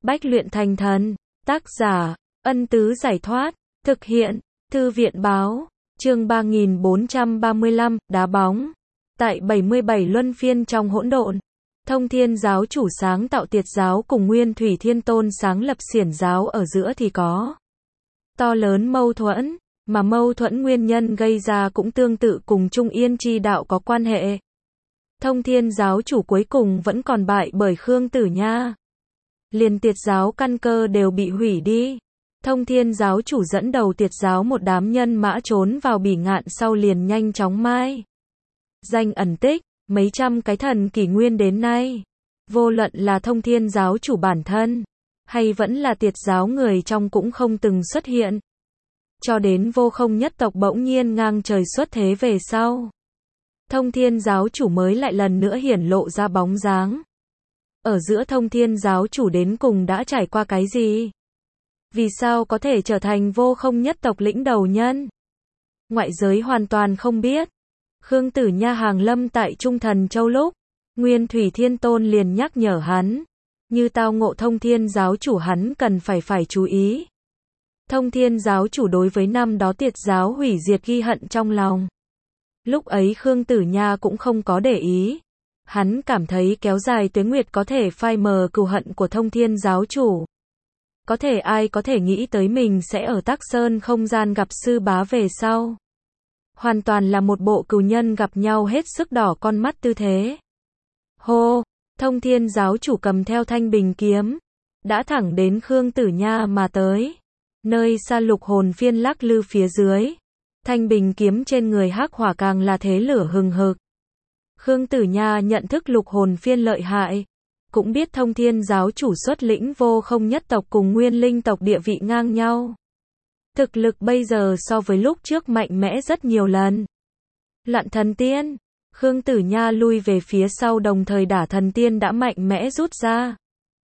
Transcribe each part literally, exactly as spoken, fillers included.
Bách luyện thành thần. Tác giả, Ân Tứ Giải Thoát. Thực hiện, Thư viện Báo. Chương ba nghìn bốn trăm ba mươi lăm, đá bóng. Tại bảy mươi bảy luân phiên trong hỗn độn, Thông Thiên giáo chủ sáng tạo Tiệt giáo cùng Nguyên Thủy Thiên Tôn sáng lập Xiển giáo ở giữa thì có to lớn mâu thuẫn, mà mâu thuẫn nguyên nhân gây ra cũng tương tự cùng Trung Yên chi đạo có quan hệ. Thông Thiên giáo chủ cuối cùng vẫn còn bại bởi Khương Tử Nha. Liền Tiệt giáo căn cơ đều bị hủy đi. Thông Thiên giáo chủ dẫn đầu Tiệt giáo một đám nhân mã trốn vào Bỉ Ngạn sau liền nhanh chóng mai danh ẩn tích, mấy trăm cái thần kỷ nguyên đến nay. Vô luận là Thông Thiên giáo chủ bản thân, hay vẫn là Tiệt giáo người trong cũng không từng xuất hiện. Cho đến Vô Không nhất tộc bỗng nhiên ngang trời xuất thế về sau, Thông Thiên giáo chủ mới lại lần nữa hiển lộ ra bóng dáng. Ở giữa Thông Thiên giáo chủ đến cùng đã trải qua cái gì? Vì sao có thể trở thành Vô Không nhất tộc lĩnh đầu nhân? Ngoại giới hoàn toàn không biết. Khương Tử Nha hàng lâm tại Trung Thần Châu lúc, Nguyên Thủy Thiên Tôn liền nhắc nhở hắn, như tao ngộ Thông Thiên giáo chủ hắn cần phải phải chú ý. Thông Thiên giáo chủ đối với năm đó Tiệt giáo hủy diệt ghi hận trong lòng. Lúc ấy Khương Tử Nha cũng không có để ý. Hắn cảm thấy kéo dài tuế nguyệt có thể phai mờ cừu hận của Thông Thiên giáo chủ. Có thể ai có thể nghĩ tới mình sẽ ở Tắc Sơn không gian gặp sư bá về sau. Hoàn toàn là một bộ cừu nhân gặp nhau hết sức đỏ con mắt tư thế. Hô, Thông Thiên giáo chủ cầm theo thanh bình kiếm, đã thẳng đến Khương Tử Nha mà tới. Nơi xa lục hồn phiên lắc lư phía dưới, thanh bình kiếm trên người hắc hỏa càng là thế lửa hừng hực. Khương Tử Nha nhận thức lục hồn phiên lợi hại, cũng biết Thông Thiên giáo chủ xuất lĩnh Vô Không nhất tộc cùng Nguyên Linh tộc địa vị ngang nhau. Thực lực bây giờ so với lúc trước mạnh mẽ rất nhiều lần. Loạn thần tiên, Khương Tử Nha lui về phía sau đồng thời đả thần tiên đã mạnh mẽ rút ra.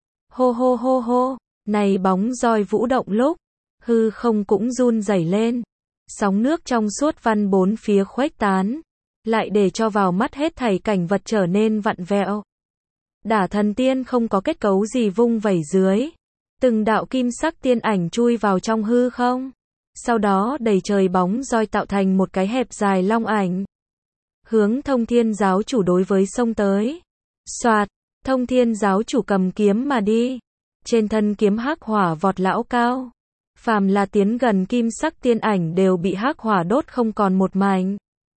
Hô hô hô hô, này bóng roi vũ động lúc, hư không cũng run rẩy lên. Sóng nước trong suốt văn bốn phía khuếch tán, lại để cho vào mắt hết thảy cảnh vật trở nên vặn vẹo. Đả thần tiên không có kết cấu gì vung vẩy dưới, từng đạo kim sắc tiên ảnh chui vào trong hư không, sau đó đầy trời bóng roi tạo thành một cái hẹp dài long ảnh, hướng Thông Thiên giáo chủ đối với xông tới. Soạt, Thông Thiên giáo chủ cầm kiếm mà đi, trên thân kiếm hắc hỏa vọt lão cao, phàm là tiến gần kim sắc tiên ảnh đều bị hắc hỏa đốt không còn một mảnh.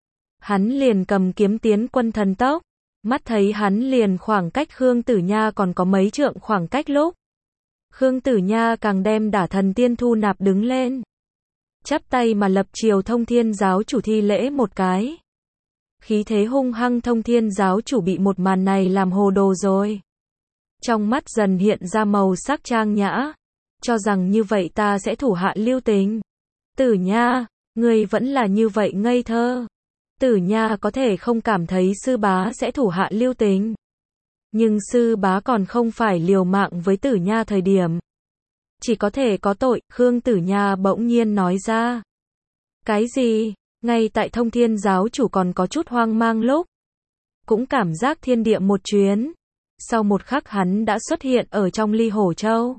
Hắn liền cầm kiếm tiến quân thần tốc, mắt thấy hắn liền khoảng cách Khương Tử Nha còn có mấy trượng khoảng cách lúc, Khương Tử Nha càng đem đả thần tiên thu nạp đứng lên, chắp tay mà lập chiều Thông Thiên giáo chủ thi lễ một cái. Khí thế hung hăng Thông Thiên giáo chủ bị một màn này làm hồ đồ rồi. Trong mắt dần hiện ra màu sắc trang nhã, cho rằng như vậy ta sẽ thủ hạ lưu tình. Tử Nha, ngươi vẫn là như vậy ngây thơ. Tử Nha có thể không cảm thấy sư bá sẽ thủ hạ lưu tình. Nhưng sư bá còn không phải liều mạng với Tử Nha thời điểm. Chỉ có thể có tội, Khương Tử Nha bỗng nhiên nói ra. Cái gì? Ngay tại Thông Thiên giáo chủ còn có chút hoang mang lúc, cũng cảm giác thiên địa một chuyến. Sau một khắc hắn đã xuất hiện ở trong Ly Hổ Châu.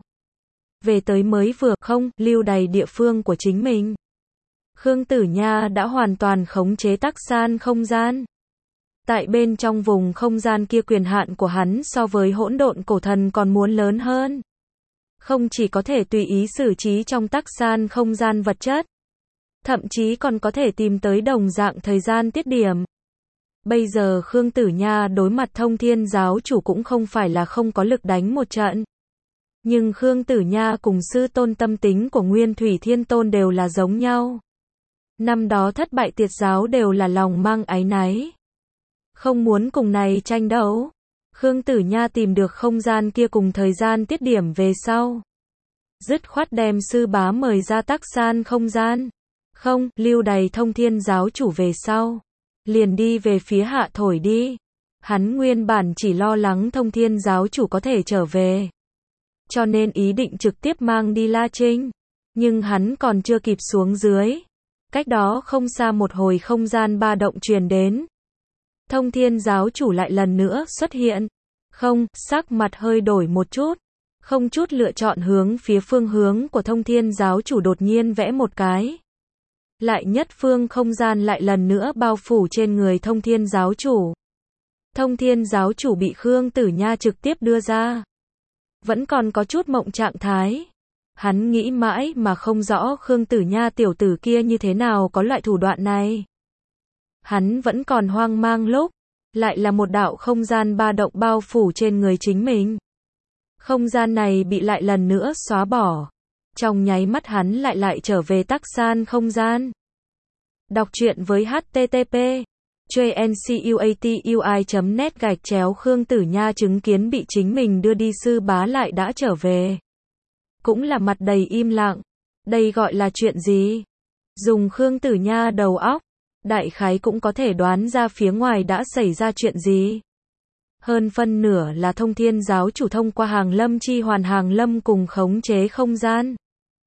Về tới mới vừa không lưu đầy địa phương của chính mình. Khương Tử Nha đã hoàn toàn khống chế Tắc San không gian. Tại bên trong vùng không gian kia quyền hạn của hắn so với hỗn độn cổ thần còn muốn lớn hơn. Không chỉ có thể tùy ý xử trí trong Tắc San không gian vật chất, thậm chí còn có thể tìm tới đồng dạng thời gian tiết điểm. Bây giờ Khương Tử Nha đối mặt Thông Thiên giáo chủ cũng không phải là không có lực đánh một trận. Nhưng Khương Tử Nha cùng sư tôn tâm tính của Nguyên Thủy Thiên Tôn đều là giống nhau. Năm đó thất bại Tiệt giáo đều là lòng mang áy náy, không muốn cùng này tranh đấu. Khương Tử Nha tìm được không gian kia cùng thời gian tiết điểm về sau, dứt khoát đem sư bá mời ra Tắc San không gian. Không, lưu đầy Thông Thiên giáo chủ về sau, liền đi về phía hạ thổi đi. Hắn nguyên bản chỉ lo lắng Thông Thiên giáo chủ có thể trở về, cho nên ý định trực tiếp mang đi La Trinh. Nhưng hắn còn chưa kịp xuống dưới, cách đó không xa một hồi không gian ba động truyền đến. Thông Thiên giáo chủ lại lần nữa xuất hiện. Không, sắc mặt hơi đổi một chút. Không chút lựa chọn hướng phía phương hướng của thông thiên giáo chủ đột nhiên vẽ một cái. Lại nhất phương không gian lại lần nữa bao phủ trên người thông thiên giáo chủ. Thông thiên giáo chủ bị Khương Tử Nha trực tiếp đưa ra. Vẫn còn có chút mộng trạng thái. Hắn nghĩ mãi mà không rõ Khương Tử Nha tiểu tử kia như thế nào có loại thủ đoạn này. Hắn vẫn còn hoang mang lúc, lại là một đạo không gian ba động bao phủ trên người chính mình. Không gian này bị lại lần nữa xóa bỏ. Trong nháy mắt hắn lại lại trở về tắc san không gian. Đọc truyện với H T T P jncuatui chấm net gạch chéo Khương Tử Nha chứng kiến bị chính mình đưa đi sư bá lại đã trở về. Cũng là mặt đầy im lặng. Đây gọi là chuyện gì? Dùng Khương Tử Nha đầu óc, đại khái cũng có thể đoán ra phía ngoài đã xảy ra chuyện gì. Hơn phân nửa là thông thiên giáo chủ thông qua hàng lâm chi hoàn hàng lâm cùng khống chế không gian.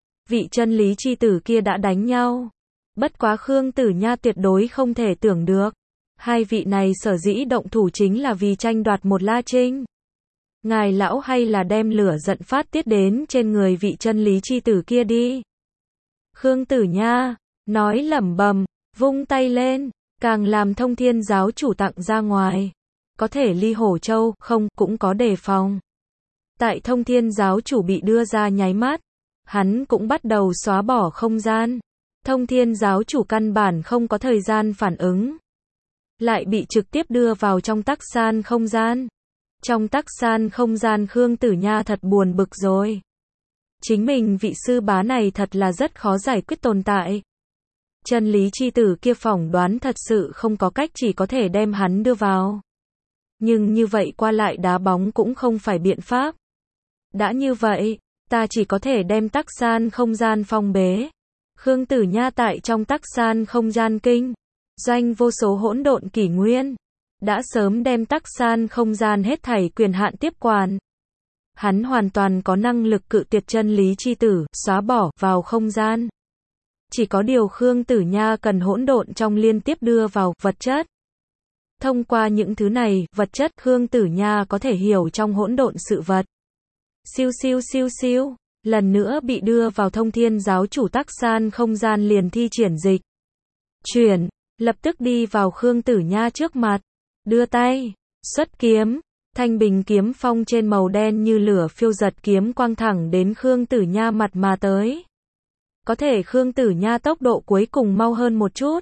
Vị chân lý chi tử kia đã đánh nhau. Bất quá Khương Tử Nha tuyệt đối không thể tưởng được. Hai vị này sở dĩ động thủ chính là vì tranh đoạt một La Trinh. Ngài lão hay là đem lửa giận phát tiết đến trên người vị chân lý chi tử kia đi. Khương Tử Nha nói lẩm bẩm, vung tay lên, càng làm thông thiên giáo chủ tặng ra ngoài. Có thể ly hổ châu, không, cũng có đề phòng. Tại thông thiên giáo chủ bị đưa ra nháy mắt, hắn cũng bắt đầu xóa bỏ không gian. Thông thiên giáo chủ căn bản không có thời gian phản ứng. Lại bị trực tiếp đưa vào trong tắc san không gian. Trong tắc san không gian Khương Tử Nha thật buồn bực rồi. Chính mình vị sư bá này thật là rất khó giải quyết tồn tại. Chân lý chi tử kia phỏng đoán thật sự không có cách chỉ có thể đem hắn đưa vào. Nhưng như vậy qua lại đá bóng cũng không phải biện pháp. Đã như vậy, ta chỉ có thể đem tắc san không gian phong bế. Khương Tử Nha tại trong tắc san không gian kinh doanh vô số hỗn độn kỷ nguyên, đã sớm đem tắc san không gian hết thảy quyền hạn tiếp quản. Hắn hoàn toàn có năng lực cự tuyệt chân lý chi tử, xóa bỏ vào không gian. Chỉ có điều Khương Tử Nha cần hỗn độn trong liên tiếp đưa vào vật chất. Thông qua những thứ này, vật chất Khương Tử Nha có thể hiểu trong hỗn độn sự vật. Siêu siêu siêu siêu, lần nữa bị đưa vào thông thiên giáo chủ tắc san không gian liền thi triển dịch. Chuyển, lập tức đi vào Khương Tử Nha trước mặt, đưa tay, xuất kiếm, thanh bình kiếm phong trên màu đen như lửa phiêu giật kiếm quang thẳng đến Khương Tử Nha mặt mà tới. Có thể Khương Tử Nha tốc độ cuối cùng mau hơn một chút.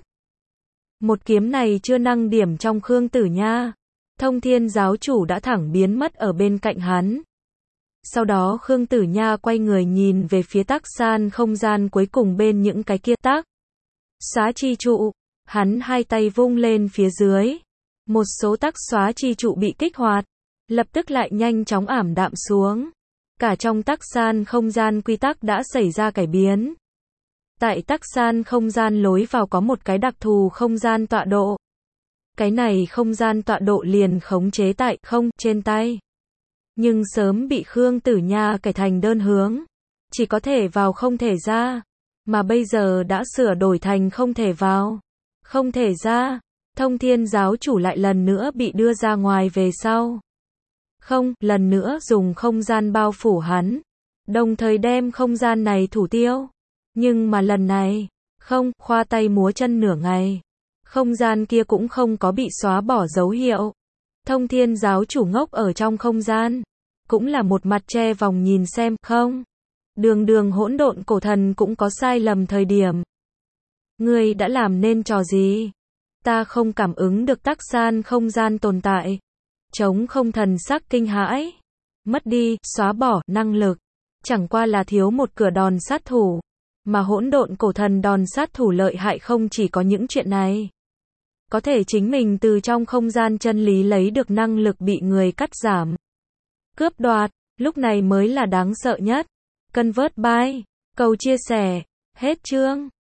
Một kiếm này chưa năng điểm trong Khương Tử Nha, thông thiên giáo chủ đã thẳng biến mất ở bên cạnh hắn. Sau đó Khương Tử Nha quay người nhìn về phía tắc san không gian cuối cùng bên những cái kia tắc xóa chi trụ, hắn hai tay vung lên phía dưới. Một số tắc xóa chi trụ bị kích hoạt, lập tức lại nhanh chóng ảm đạm xuống. Cả trong tắc san không gian quy tắc đã xảy ra cải biến. Tại tắc san không gian lối vào có một cái đặc thù không gian tọa độ. Cái này không gian tọa độ liền khống chế tại không trên tay. Nhưng sớm bị Khương Tử Nha cải thành đơn hướng. Chỉ có thể vào không thể ra. Mà bây giờ đã sửa đổi thành không thể vào, không thể ra. Thông thiên giáo chủ lại lần nữa bị đưa ra ngoài về sau. Không, lần nữa dùng không gian bao phủ hắn. Đồng thời đem không gian này thủ tiêu. Nhưng mà lần này, không, khoa tay múa chân nửa ngày. Không gian kia cũng không có bị xóa bỏ dấu hiệu. Thông thiên giáo chủ ngốc ở trong không gian. Cũng là một mặt che vòng nhìn xem, không. Đường đường hỗn độn cổ thần cũng có sai lầm thời điểm. Ngươi đã làm nên trò gì? Ta không cảm ứng được tắc san không gian tồn tại. Chống không thần sắc kinh hãi. Mất đi, xóa bỏ, năng lực. Chẳng qua là thiếu một cửa đòn sát thủ. Mà hỗn độn cổ thần đòn sát thủ lợi hại không chỉ có những chuyện này. Có thể chính mình từ trong không gian chân lý lấy được năng lực bị người cắt giảm. Cướp đoạt, lúc này mới là đáng sợ nhất. Convert by, cầu chia sẻ, hết chương.